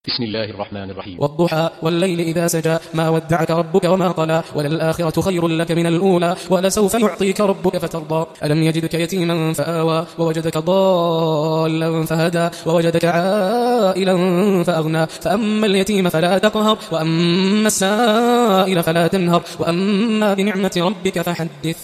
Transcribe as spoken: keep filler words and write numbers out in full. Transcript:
بسم الله الرحمن الرحيم. والضحى والليل إذا سجى ما ودعك ربك وما قلى وللآخرة خير لك من الأولى ولسوف يعطيك ربك فترضى ألم يجدك يتيما فآوى ووجدك ضالا فهدى ووجدك عائلا فأغنى فأما اليتيم فلا تقهر وأما السائل فلا تنهر وأما بنعمة ربك فحدث.